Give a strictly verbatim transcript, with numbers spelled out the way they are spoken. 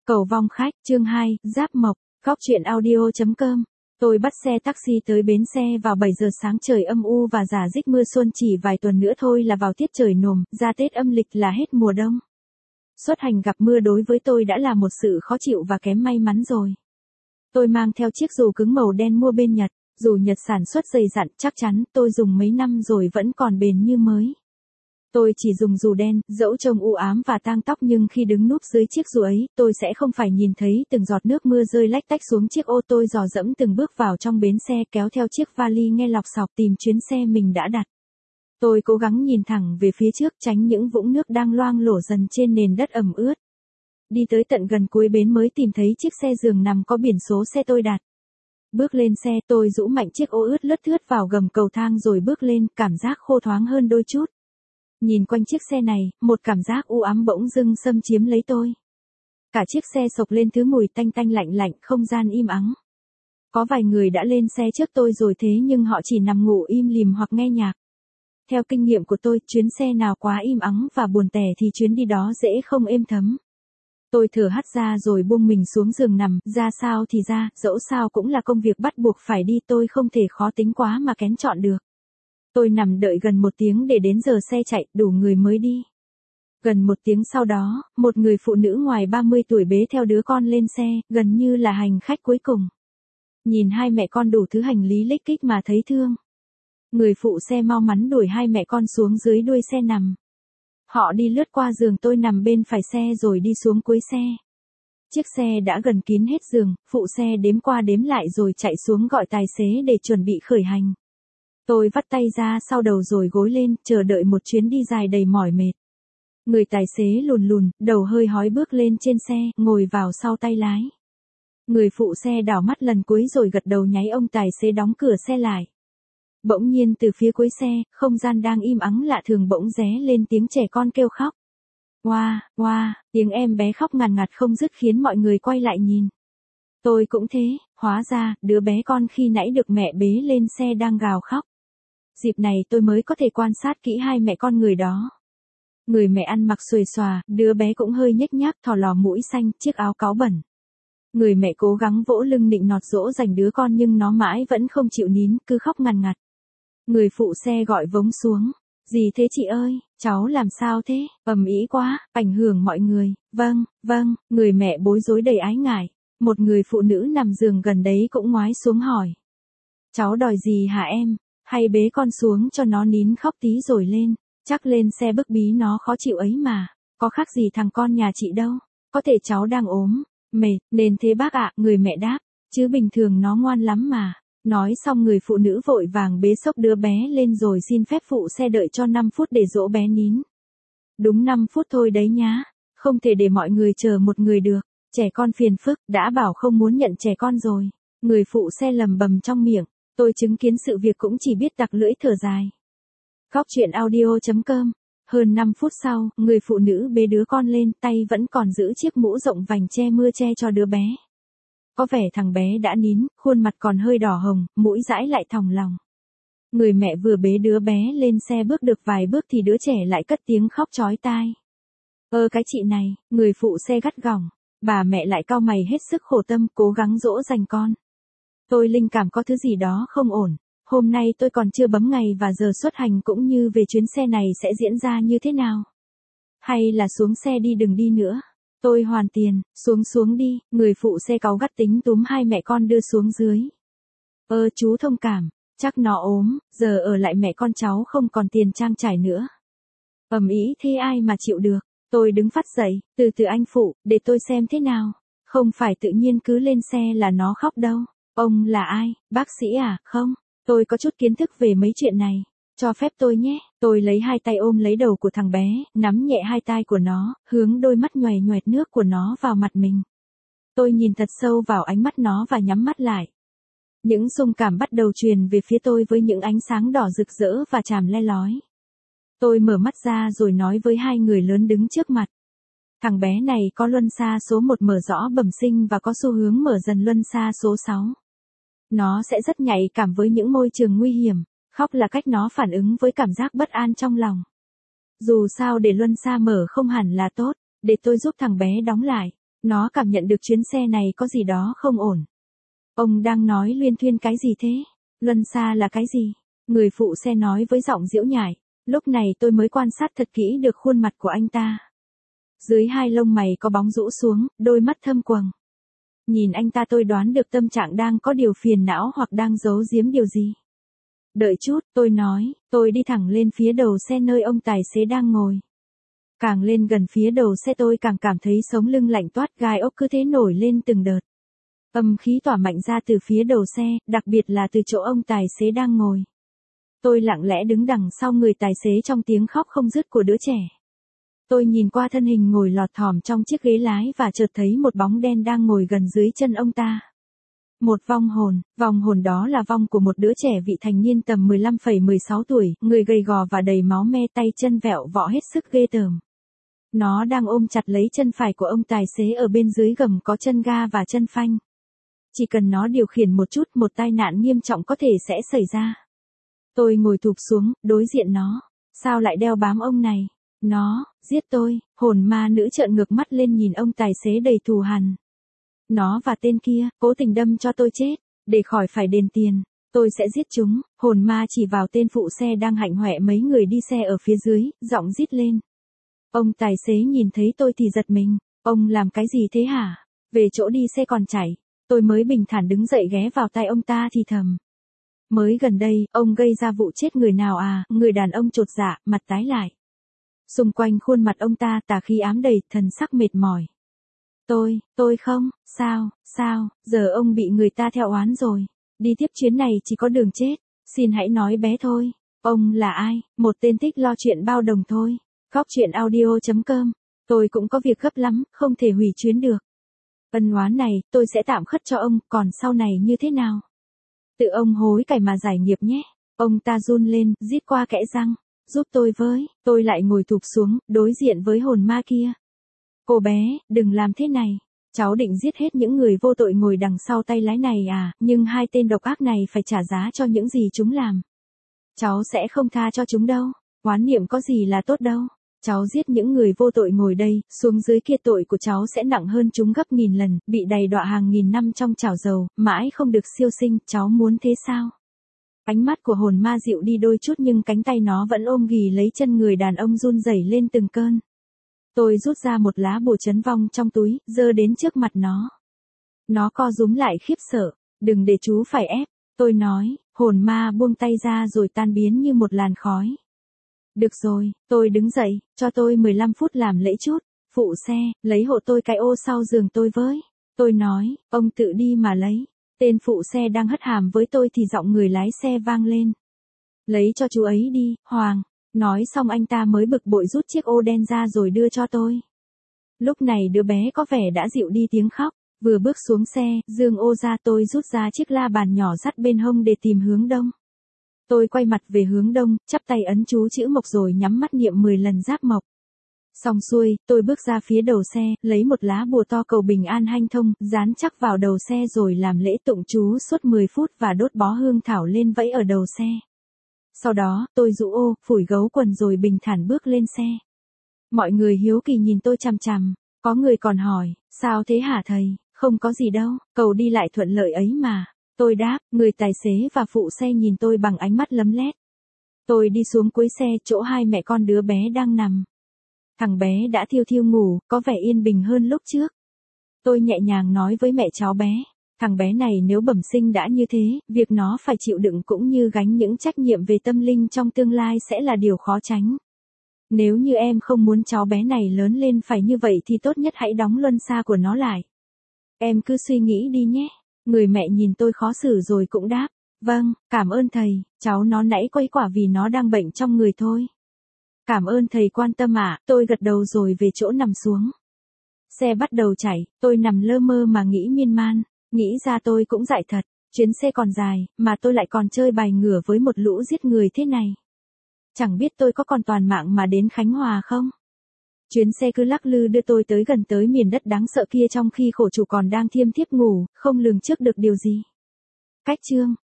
Cầu vong khách, chương hai, Giáp Mộc, Góc truyện audio.com. Tôi bắt xe taxi tới bến xe vào bảy giờ sáng, trời âm u và rả rích mưa xuân, chỉ vài tuần nữa thôi là vào tiết trời nồm, ra Tết âm lịch là hết mùa đông. Xuất hành gặp mưa đối với tôi đã là một sự khó chịu và kém may mắn rồi. Tôi mang theo chiếc dù cứng màu đen mua bên Nhật, dù Nhật sản xuất dày dặn, chắc chắn tôi dùng mấy năm rồi vẫn còn bền như mới. Tôi chỉ dùng dù đen, dẫu trông u ám và tang tóc nhưng khi đứng núp dưới chiếc dù ấy, tôi sẽ không phải nhìn thấy từng giọt nước mưa rơi lách tách xuống chiếc ô. Tôi dò dẫm từng bước vào trong bến xe, kéo theo chiếc vali nghe lọc sọc tìm chuyến xe mình đã đặt. Tôi cố gắng nhìn thẳng về phía trước, tránh những vũng nước đang loang lổ dần trên nền đất ẩm ướt. Đi tới tận gần cuối bến mới tìm thấy chiếc xe giường nằm có biển số xe tôi đặt. Bước lên xe, tôi rũ mạnh chiếc ô ướt lướt thướt vào gầm cầu thang rồi bước lên, cảm giác khô thoáng hơn đôi chút. Nhìn quanh chiếc xe này, một cảm giác u ám bỗng dưng xâm chiếm lấy tôi. Cả chiếc xe sộc lên thứ mùi tanh tanh lạnh lạnh, không gian im ắng. Có vài người đã lên xe trước tôi rồi, thế nhưng họ chỉ nằm ngủ im lìm hoặc nghe nhạc. Theo kinh nghiệm của tôi, chuyến xe nào quá im ắng và buồn tẻ thì chuyến đi đó dễ không êm thấm. Tôi thở hắt ra rồi buông mình xuống giường nằm, ra sao thì ra, dẫu sao cũng là công việc bắt buộc phải đi, tôi không thể khó tính quá mà kén chọn được. Tôi nằm đợi gần một tiếng để đến giờ xe chạy, đủ người mới đi. Gần một tiếng sau đó, một người phụ nữ ngoài ba mươi tuổi bế theo đứa con lên xe, gần như là hành khách cuối cùng. Nhìn hai mẹ con đủ thứ hành lý lích kích mà thấy thương. Người phụ xe mau mắn đuổi hai mẹ con xuống dưới đuôi xe nằm. Họ đi lướt qua giường tôi nằm bên phải xe rồi đi xuống cuối xe. Chiếc xe đã gần kín hết giường, phụ xe đếm qua đếm lại rồi chạy xuống gọi tài xế để chuẩn bị khởi hành. Tôi vắt tay ra sau đầu rồi gối lên, chờ đợi một chuyến đi dài đầy mỏi mệt. Người tài xế lùn lùn, đầu hơi hói bước lên trên xe, ngồi vào sau tay lái. Người phụ xe đảo mắt lần cuối rồi gật đầu nháy, ông tài xế đóng cửa xe lại. Bỗng nhiên từ phía cuối xe, không gian đang im ắng lạ thường bỗng ré lên tiếng trẻ con kêu khóc. Oa, oa, tiếng em bé khóc ngằn ngặt không dứt khiến mọi người quay lại nhìn. Tôi cũng thế, hóa ra, đứa bé con khi nãy được mẹ bế lên xe đang gào khóc. Dịp này tôi mới có thể quan sát kỹ hai mẹ con người đó. Người mẹ ăn mặc xuề xòa, đứa bé cũng hơi nhếch nhác, thò lò mũi xanh, chiếc áo cáu bẩn. Người mẹ cố gắng vỗ lưng nịnh nọt dỗ dành đứa con nhưng nó mãi vẫn không chịu nín, cứ khóc ngằn ngặt. Người phụ xe gọi vống xuống. Gì thế chị ơi, cháu làm sao thế, ầm ĩ quá, ảnh hưởng mọi người. Vâng, vâng, người mẹ bối rối đầy ái ngại. Một người phụ nữ nằm giường gần đấy cũng ngoái xuống hỏi. Cháu đòi gì hả em? Hay bế con xuống cho nó nín khóc tí rồi lên, chắc lên xe bức bí nó khó chịu ấy mà, có khác gì thằng con nhà chị đâu, có thể cháu đang ốm, mệt, nên thế bác ạ, người mẹ đáp, chứ bình thường nó ngoan lắm mà. Nói xong người phụ nữ vội vàng bế xốc đứa bé lên rồi xin phép phụ xe đợi cho năm phút để dỗ bé nín. Đúng năm phút thôi đấy nhá, không thể để mọi người chờ một người được, trẻ con phiền phức, đã bảo không muốn nhận trẻ con rồi. Người phụ xe lầm bầm trong miệng. Tôi chứng kiến sự việc cũng chỉ biết tặc lưỡi thở dài. Góc truyện audio.com. Hơn năm phút sau, người phụ nữ bế đứa con lên, tay vẫn còn giữ chiếc mũ rộng vành che mưa che cho đứa bé. Có vẻ thằng bé đã nín, khuôn mặt còn hơi đỏ hồng, mũi dãi lại thòng lòng. Người mẹ vừa bế đứa bé lên xe bước được vài bước thì đứa trẻ lại cất tiếng khóc chói tai. Ơ cái chị này, người phụ xe gắt gỏng. Bà mẹ lại cau mày hết sức khổ tâm, cố gắng dỗ dành con. Tôi linh cảm có thứ gì đó không ổn. Hôm nay tôi còn chưa bấm ngày và giờ xuất hành cũng như về chuyến xe này sẽ diễn ra như thế nào. Hay là xuống xe đi đừng đi nữa. Tôi hoàn tiền, xuống xuống đi, người phụ xe cáu gắt tính túm hai mẹ con đưa xuống dưới. Ơ chú thông cảm, chắc nó ốm, giờ ở lại mẹ con cháu không còn tiền trang trải nữa. Ầm ĩ thế ai mà chịu được. Tôi đứng phát dậy, từ từ anh phụ, để tôi xem thế nào. Không phải tự nhiên cứ lên xe là nó khóc đâu. Ông là ai, bác sĩ à, không? Tôi có chút kiến thức về mấy chuyện này. Cho phép tôi nhé. Tôi lấy hai tay ôm lấy đầu của thằng bé, nắm nhẹ hai tai của nó, hướng đôi mắt nhoè nhoẹt nước của nó vào mặt mình. Tôi nhìn thật sâu vào ánh mắt nó và nhắm mắt lại. Những xung cảm bắt đầu truyền về phía tôi với những ánh sáng đỏ rực rỡ và chàm le lói. Tôi mở mắt ra rồi nói với hai người lớn đứng trước mặt. Thằng bé này có luân xa số một mở rõ bẩm sinh và có xu hướng mở dần luân xa số sáu. Nó sẽ rất nhạy cảm với những môi trường nguy hiểm, khóc là cách nó phản ứng với cảm giác bất an trong lòng. Dù sao để luân xa mở không hẳn là tốt, để tôi giúp thằng bé đóng lại. Nó cảm nhận được chuyến xe này có gì đó không ổn. Ông đang nói luyên thuyên cái gì thế? Luân xa là cái gì? Người phụ xe nói với giọng giễu nhại. Lúc này tôi mới quan sát thật kỹ được khuôn mặt của anh ta. Dưới hai lông mày có bóng rũ xuống, đôi mắt thâm quầng. Nhìn anh ta tôi đoán được tâm trạng đang có điều phiền não hoặc đang giấu giếm điều gì. Đợi chút, tôi nói, tôi đi thẳng lên phía đầu xe nơi ông tài xế đang ngồi. Càng lên gần phía đầu xe tôi càng cảm thấy sống lưng lạnh toát, gai ốc cứ thế nổi lên từng đợt. Âm khí tỏa mạnh ra từ phía đầu xe, đặc biệt là từ chỗ ông tài xế đang ngồi. Tôi lặng lẽ đứng đằng sau người tài xế trong tiếng khóc không dứt của đứa trẻ. Tôi nhìn qua thân hình ngồi lọt thỏm trong chiếc ghế lái và chợt thấy một bóng đen đang ngồi gần dưới chân ông ta. Một vong hồn, vong hồn đó là vong của một đứa trẻ vị thành niên tầm mười lăm mười sáu tuổi, người gầy gò và đầy máu me, tay chân vẹo vọ hết sức ghê tởm. Nó đang ôm chặt lấy chân phải của ông tài xế, ở bên dưới gầm có chân ga và chân phanh. Chỉ cần nó điều khiển một chút, một tai nạn nghiêm trọng có thể sẽ xảy ra. Tôi ngồi thụp xuống, đối diện nó. Sao lại đeo bám ông này? Nó, giết tôi. Hồn ma nữ trợn ngược mắt lên nhìn ông tài xế đầy thù hằn. Nó và tên kia, cố tình đâm cho tôi chết, để khỏi phải đền tiền. Tôi sẽ giết chúng. Hồn ma chỉ vào tên phụ xe đang hạnh hoẹ mấy người đi xe ở phía dưới, giọng rít lên. Ông tài xế nhìn thấy tôi thì giật mình. Ông làm cái gì thế hả? Về chỗ đi xe còn chảy. Tôi mới bình thản đứng dậy ghé vào tai ông ta thì thầm. Mới gần đây, ông gây ra vụ chết người nào à? Người đàn ông chột dạ, mặt tái lại. Xung quanh khuôn mặt ông ta tà khí ám đầy, thần sắc mệt mỏi. Tôi, tôi không, sao, sao, giờ ông bị người ta theo oán rồi. Đi tiếp chuyến này chỉ có đường chết, xin hãy nói bé thôi. Ông là ai? Một tên thích lo chuyện bao đồng thôi. Góc chuyện audio chấm com. Tôi cũng có việc gấp lắm, không thể hủy chuyến được. Ân oán này, tôi sẽ tạm khất cho ông, còn sau này như thế nào? Tự ông hối cải mà giải nghiệp nhé. Ông ta run lên, rít qua kẽ răng. Giúp tôi với, tôi lại ngồi thụp xuống, đối diện với hồn ma kia. Cô bé, đừng làm thế này. Cháu định giết hết những người vô tội ngồi đằng sau tay lái này à, nhưng hai tên độc ác này phải trả giá cho những gì chúng làm. Cháu sẽ không tha cho chúng đâu, oán niệm có gì là tốt đâu. Cháu giết những người vô tội ngồi đây, xuống dưới kia tội của cháu sẽ nặng hơn chúng gấp nghìn lần, bị đầy đọa hàng nghìn năm trong chảo dầu, mãi không được siêu sinh, cháu muốn thế sao? Ánh mắt của hồn ma dịu đi đôi chút nhưng cánh tay nó vẫn ôm ghì lấy chân người đàn ông run rẩy lên từng cơn. Tôi rút ra một lá bùa trấn vong trong túi, giơ đến trước mặt nó. Nó co rúm lại khiếp sợ, đừng để chú phải ép, tôi nói, hồn ma buông tay ra rồi tan biến như một làn khói. Được rồi, tôi đứng dậy, cho tôi mười lăm phút làm lễ chút, phụ xe, lấy hộ tôi cái ô sau giường tôi với. Tôi nói, ông tự đi mà lấy. Tên phụ xe đang hất hàm với tôi thì giọng người lái xe vang lên. Lấy cho chú ấy đi, Hoàng. Nói xong anh ta mới bực bội rút chiếc ô đen ra rồi đưa cho tôi. Lúc này đứa bé có vẻ đã dịu đi tiếng khóc, vừa bước xuống xe, giương ô ra tôi rút ra chiếc la bàn nhỏ dắt bên hông để tìm hướng đông. Tôi quay mặt về hướng đông, chắp tay ấn chú chữ mộc rồi nhắm mắt niệm mười lần giáp mộc. Xong xuôi, tôi bước ra phía đầu xe, lấy một lá bùa to cầu bình an hanh thông, dán chắc vào đầu xe rồi làm lễ tụng chú suốt mười phút và đốt bó hương thảo lên vẫy ở đầu xe. Sau đó, tôi rũ ô, phủi gấu quần rồi bình thản bước lên xe. Mọi người hiếu kỳ nhìn tôi chằm chằm, có người còn hỏi, sao thế hả thầy? Không có gì đâu, cầu đi lại thuận lợi ấy mà. Tôi đáp, người tài xế và phụ xe nhìn tôi bằng ánh mắt lấm lét. Tôi đi xuống cuối xe, chỗ hai mẹ con đứa bé đang nằm. Thằng bé đã thiêu thiêu ngủ, có vẻ yên bình hơn lúc trước. Tôi nhẹ nhàng nói với mẹ cháu bé, thằng bé này nếu bẩm sinh đã như thế, việc nó phải chịu đựng cũng như gánh những trách nhiệm về tâm linh trong tương lai sẽ là điều khó tránh. Nếu như em không muốn cháu bé này lớn lên phải như vậy thì tốt nhất hãy đóng luân xa của nó lại. Em cứ suy nghĩ đi nhé. Người mẹ nhìn tôi khó xử rồi cũng đáp, vâng, cảm ơn thầy, cháu nó nãy quấy quả vì nó đang bệnh trong người thôi. Cảm ơn thầy quan tâm ạ, tôi gật đầu rồi về chỗ nằm xuống. Xe bắt đầu chạy, tôi nằm lơ mơ mà nghĩ miên man, nghĩ ra tôi cũng dại thật, chuyến xe còn dài, mà tôi lại còn chơi bài ngửa với một lũ giết người thế này. Chẳng biết tôi có còn toàn mạng mà đến Khánh Hòa không? Chuyến xe cứ lắc lư đưa tôi tới gần tới miền đất đáng sợ kia trong khi khổ chủ còn đang thiêm thiếp ngủ, không lường trước được điều gì. Cách chương